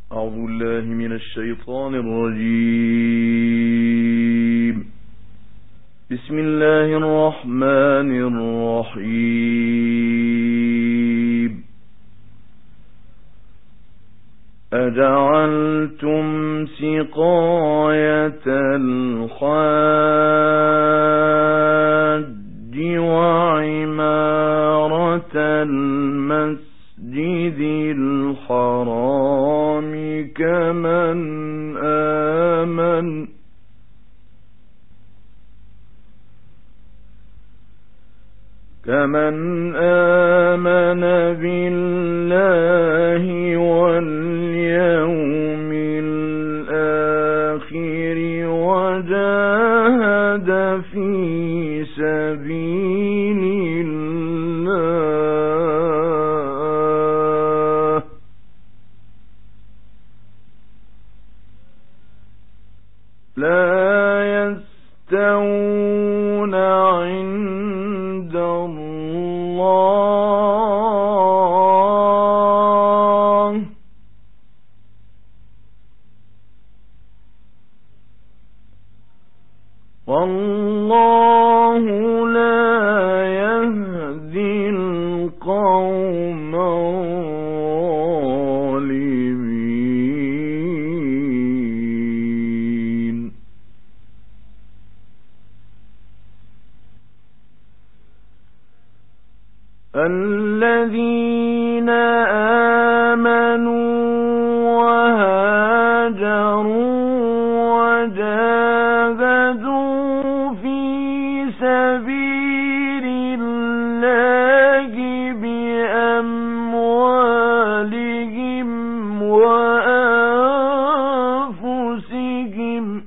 أعوذ بالله من الشيطان الرجيم. بسم الله الرحمن الرحيم. أجعلتم سقاية الحاج وعمارة المسجد الحرام كمن آمن بالله واليوم الآخر وجاهد في سبيل الله لا يستوون عند الله والله لا يهدي القوم الظالمين. الذين آمنوا وهاجروا وجاهدوا في سبيل الله بأموالهم وأنفسهم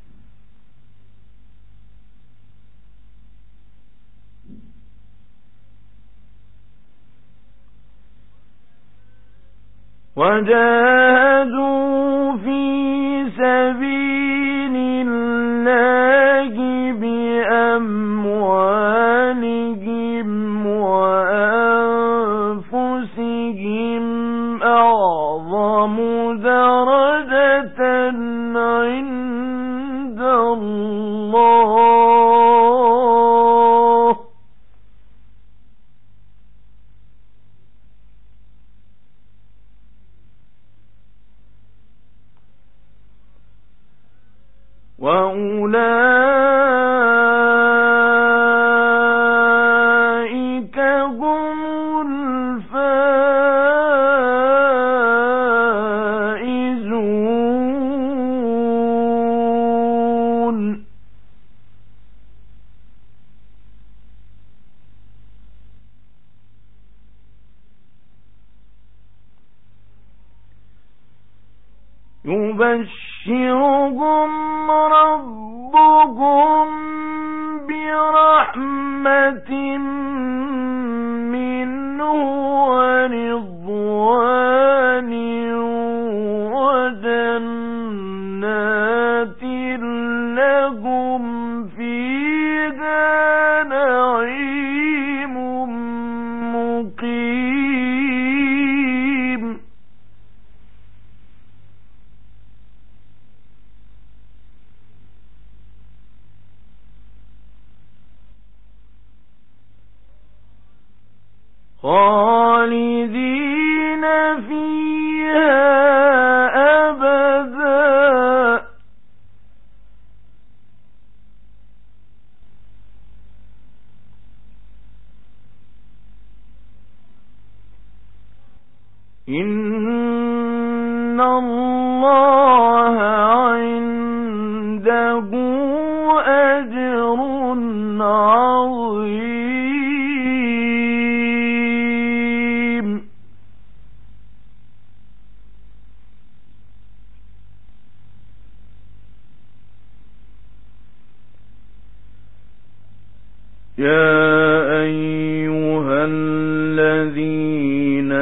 أعظم درجة عند الله وأولئك هم الفائزون. يبشرهم ربهم برحمة منه ورضوان وجنات لهم فيها نعيم مقيم. خالدين فيها أبدا إن الله عنده أجر عظيم. يا أيها الذين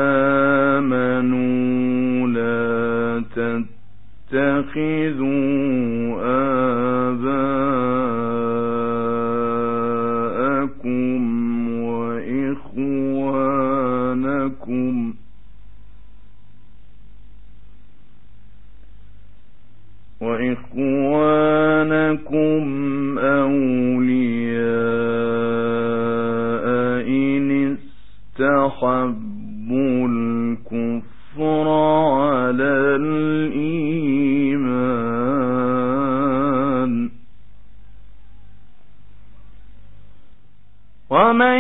آمنوا لا تتخذوا آباءكم وإخوانكم وإخوانكم أولياء إن استحبوا الكفر على الإيمان ومن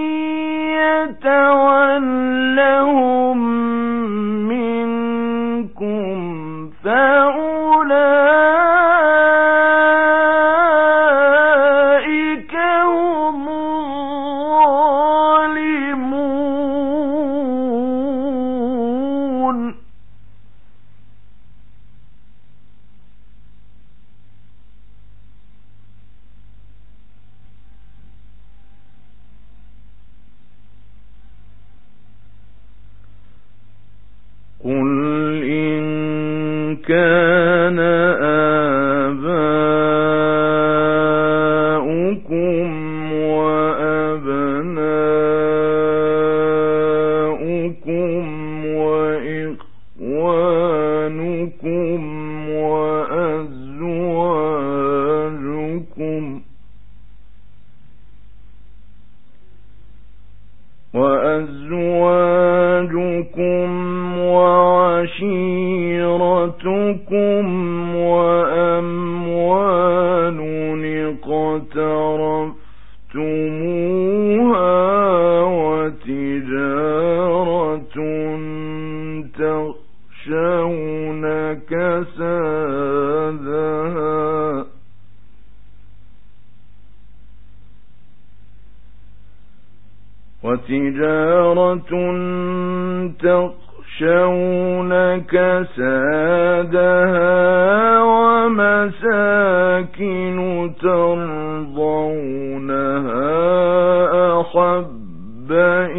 يتولهم منكم فأولئك هم الظالمون قل إن كان آباؤكم وأبناؤكم وإخوانكم وأزواجكم وعشيرتكم وأموال اقترفتموها وتجارة تخشون كسادها ومساكن ترضونها أحب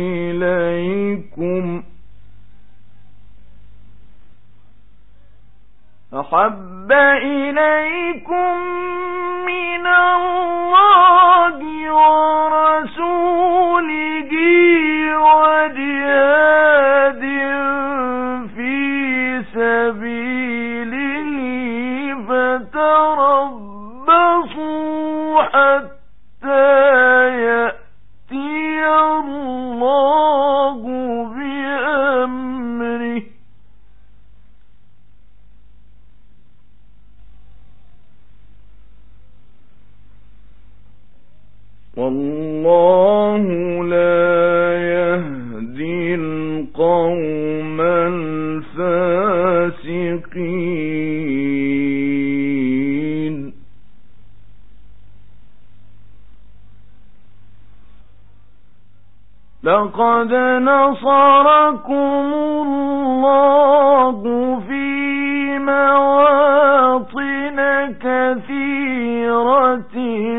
إليكم من الله ورسوله وجهاد في سبيله فتربصوا حتى يأتي الله بأمره والله لا يهدي القوم الفاسقين لقد نصركم الله في مواطن كثيرة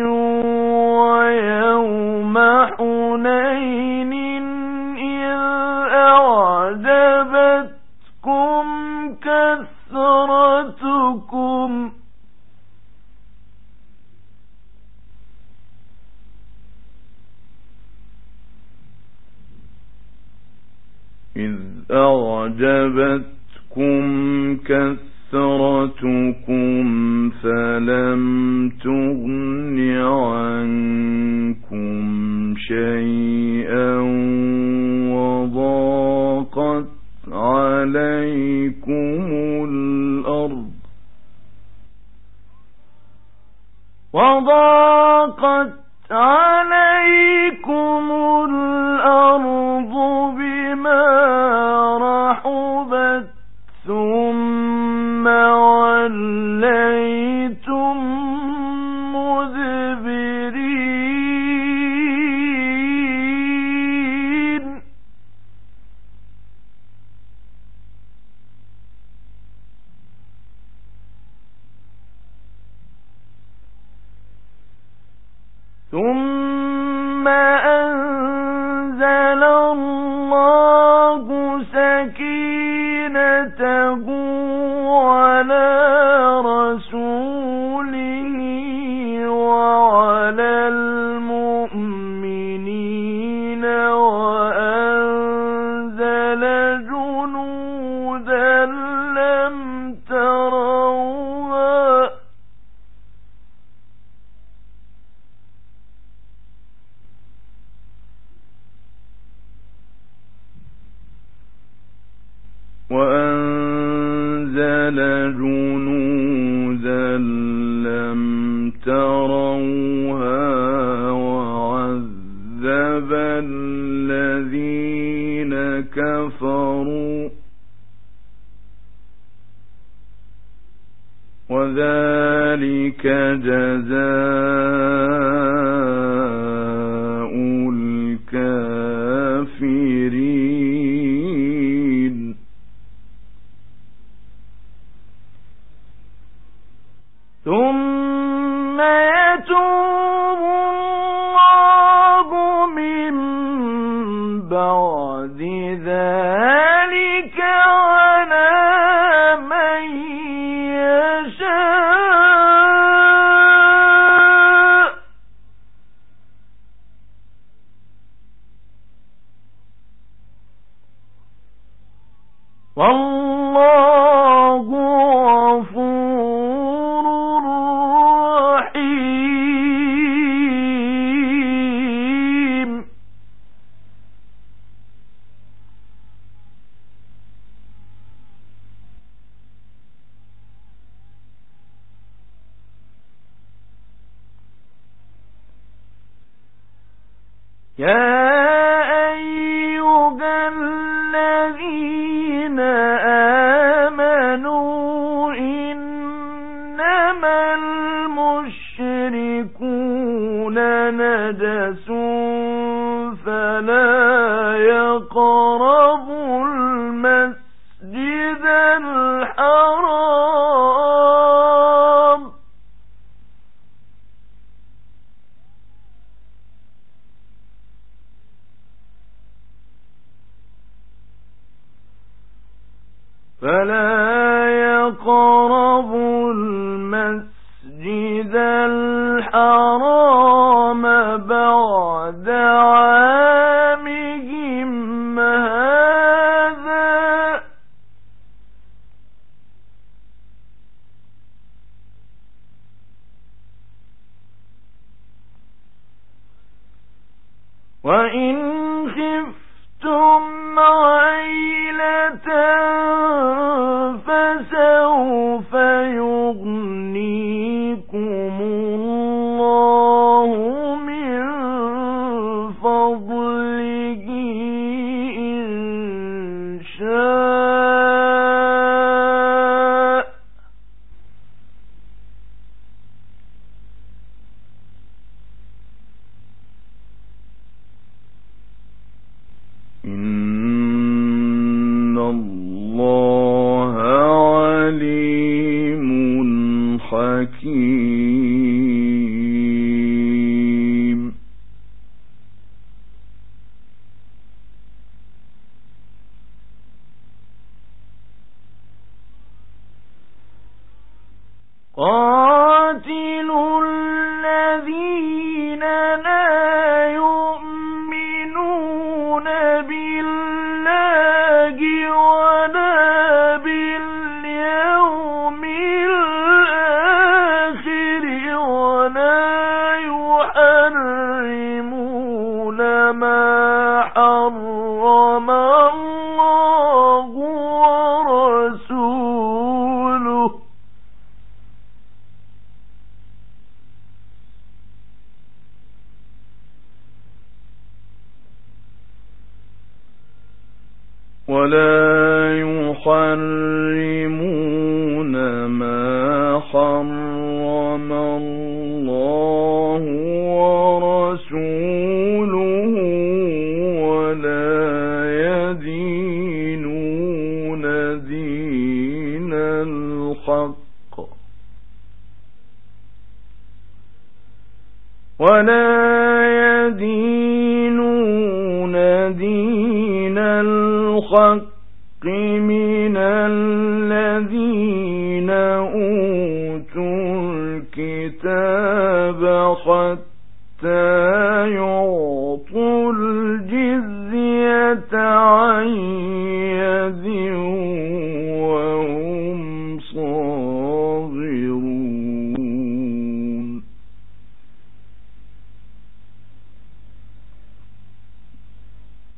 ويوم حنين إذ أعجبتكم كثرتكم فلم تغن عنكم شيئا وضاقت عليكم الأرض بما رحبت ثم وليتم مدبرين ثم أنزل الله سكينته على رسوله وعلى المؤمنين وأنزل جنودا لم تروها جنودا لم تروها وعذب الذين كفروا وذلك جزاء الكافرين ثم يتوب الله من بعد ذلك على من يشاء والله غفور رحيم يا أيها الذين آمنوا إنما المشركون نجس فلا يقربوا المسجد الحرام بعد عامهم هذا وإن خفتم عيلة فسوف يغنيكم الله من فضله إن شاء إن الله عليم حكيم قاتلوا الذين لا يؤمنون بالله ولا باليوم الآخر ولا يحرمون ما حرم الله ورسوله ولا يحرمون ما حرم الله ورسوله ولا يدينون دين الحق من الذين أوتوا الكتاب حتى يعطوا الجزية عن يد وهم صاغرون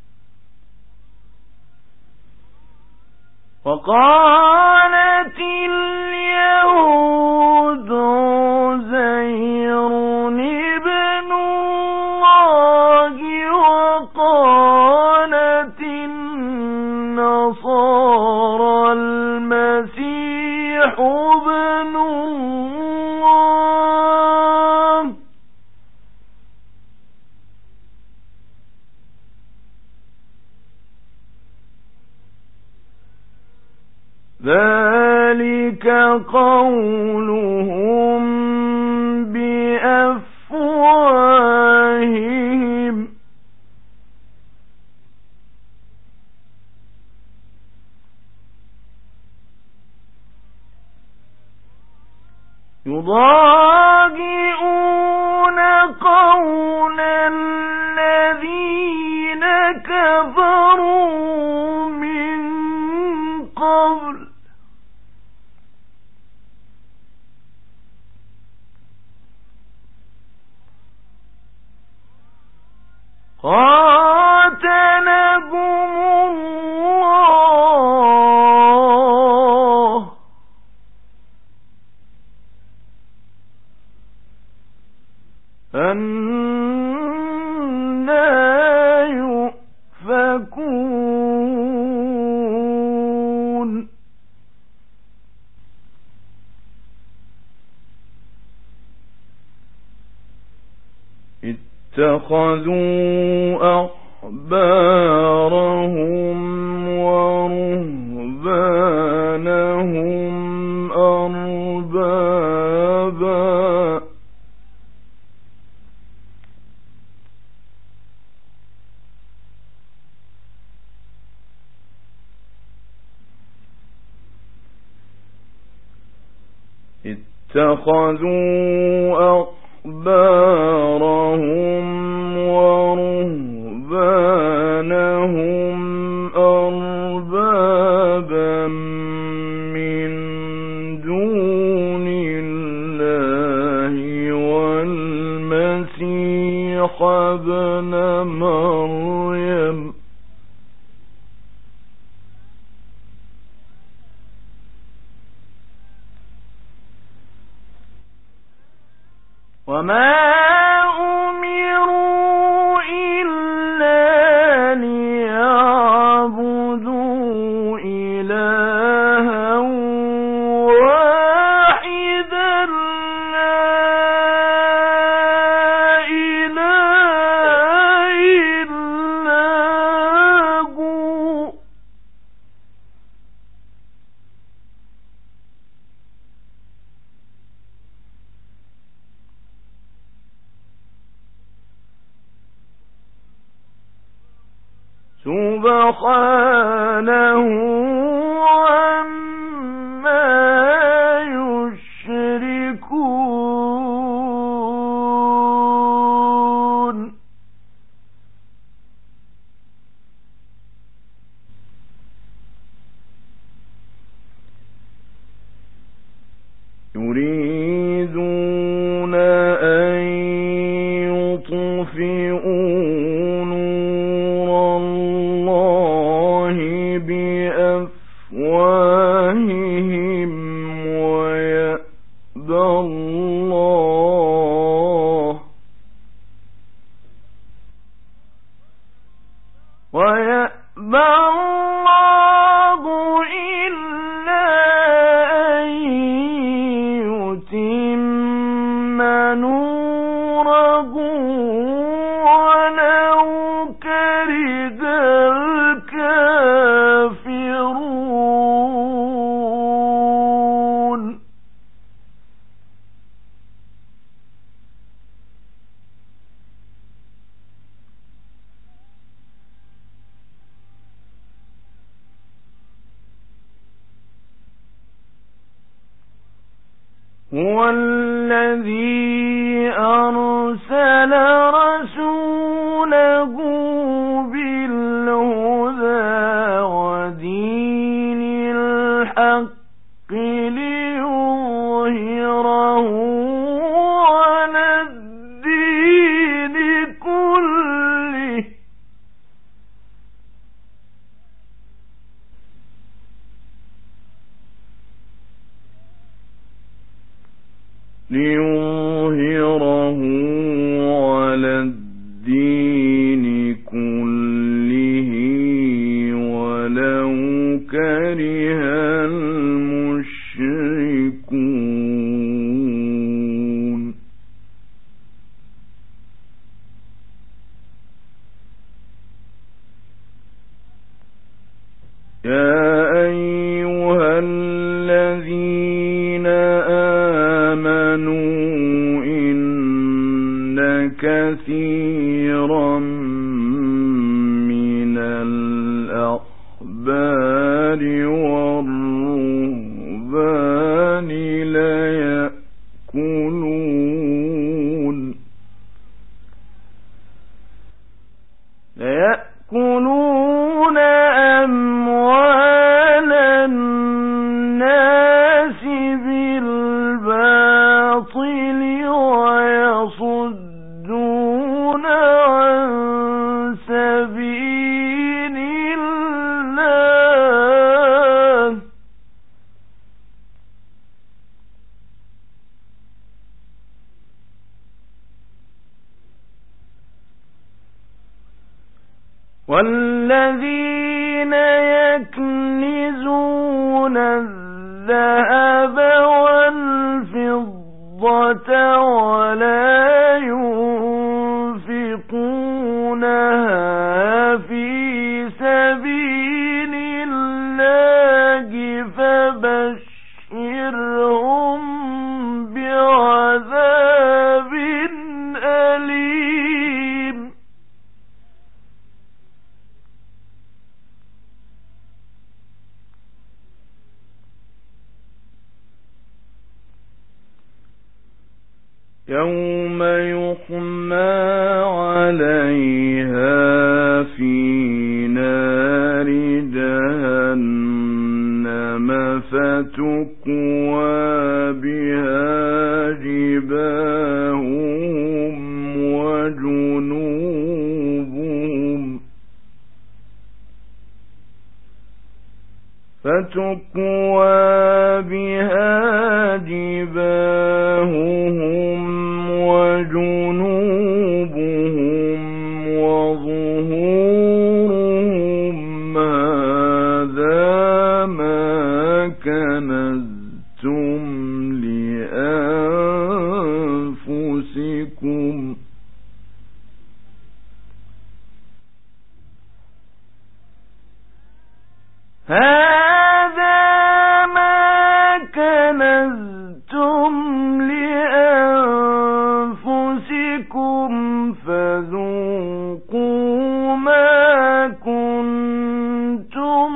وقالت ابن الله ذلك قولهم بأفواههم يضاهئون قول الذين كفروا من قبل قاتلهم الله أنى يؤفكون اتخذوا أحبارهم ورهبانهم أربابا من دون الله والمسيح ابن مريم وما أمروا إلا ليعبدوا إلها واحدا لا إله إلا هو سبحانه عما يشركون يريدون أن يطفئوا بأفواههم ويأبى الله إلا أن يتم نوره ولو كره الكافرون هو الذي أرسل رسوله بالهدى ودين الحق ليظهره على الدين كله ليظهره على الدين كله ولو كره المشركون كثيرا من الأحبار والرهبان ليأكلون أموال الناس بالباطل ويصدون عن سبيل الله والذين يكنزون الذهب والفضة ولا ينفقونها في سبيل الله فبشرهم بعذاب أليم يوم يحمى عليها في نار جهنم فتكوى بها جباههم وجنوبهم وظهورهم هذا ما كنزتم لأنفسكم هذا ما كنزتم لأنفسكم فذوقوا ما كنتم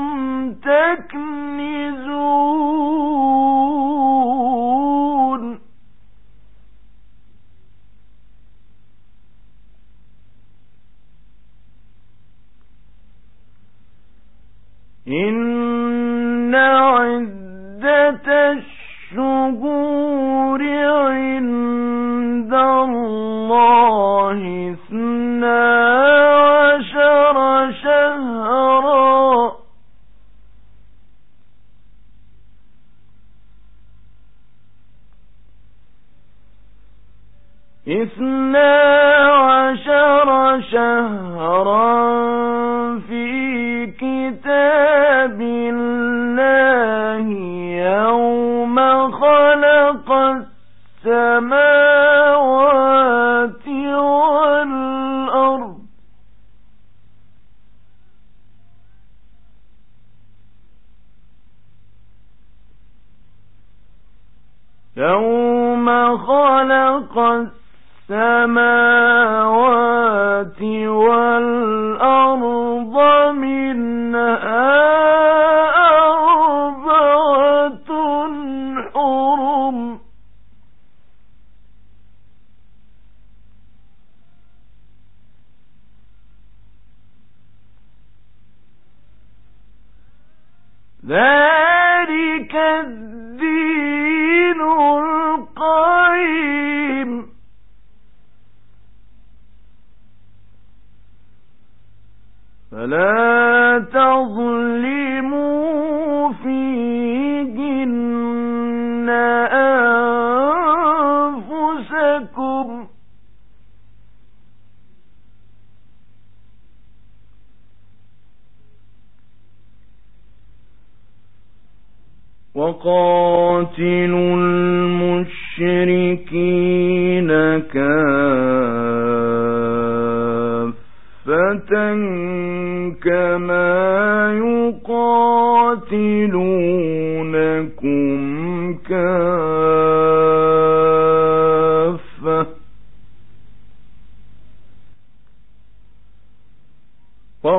تكنزون إن عدة الشهور عند الله 12 شهرا في كتاب الله يوم خلق السماوات والأرض منها 4 حرم ذلك الدين القيم فلا تظلموا فيهن أنفسكم وقاتلوا المشركين كافة كما يقاتلونكم كافة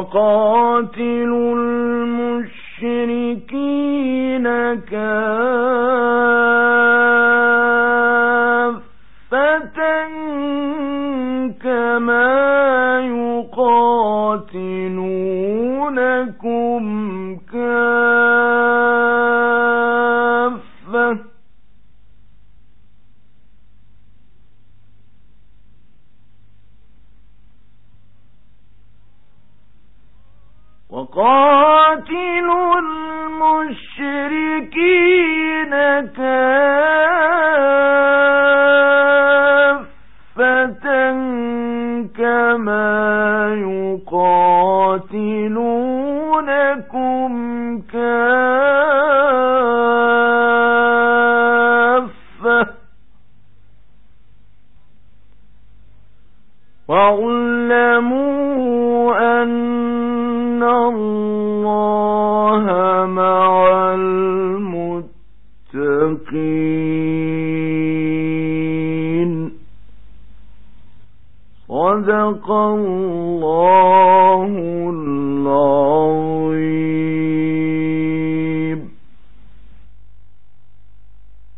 وقاتلوا المشركين كافة كما يقاتلونكم كافة وقاتلوا المشركين كافة كما يقاتلونكم كافة واعلموا أن الله مع المتقين. صدق الله العظيم.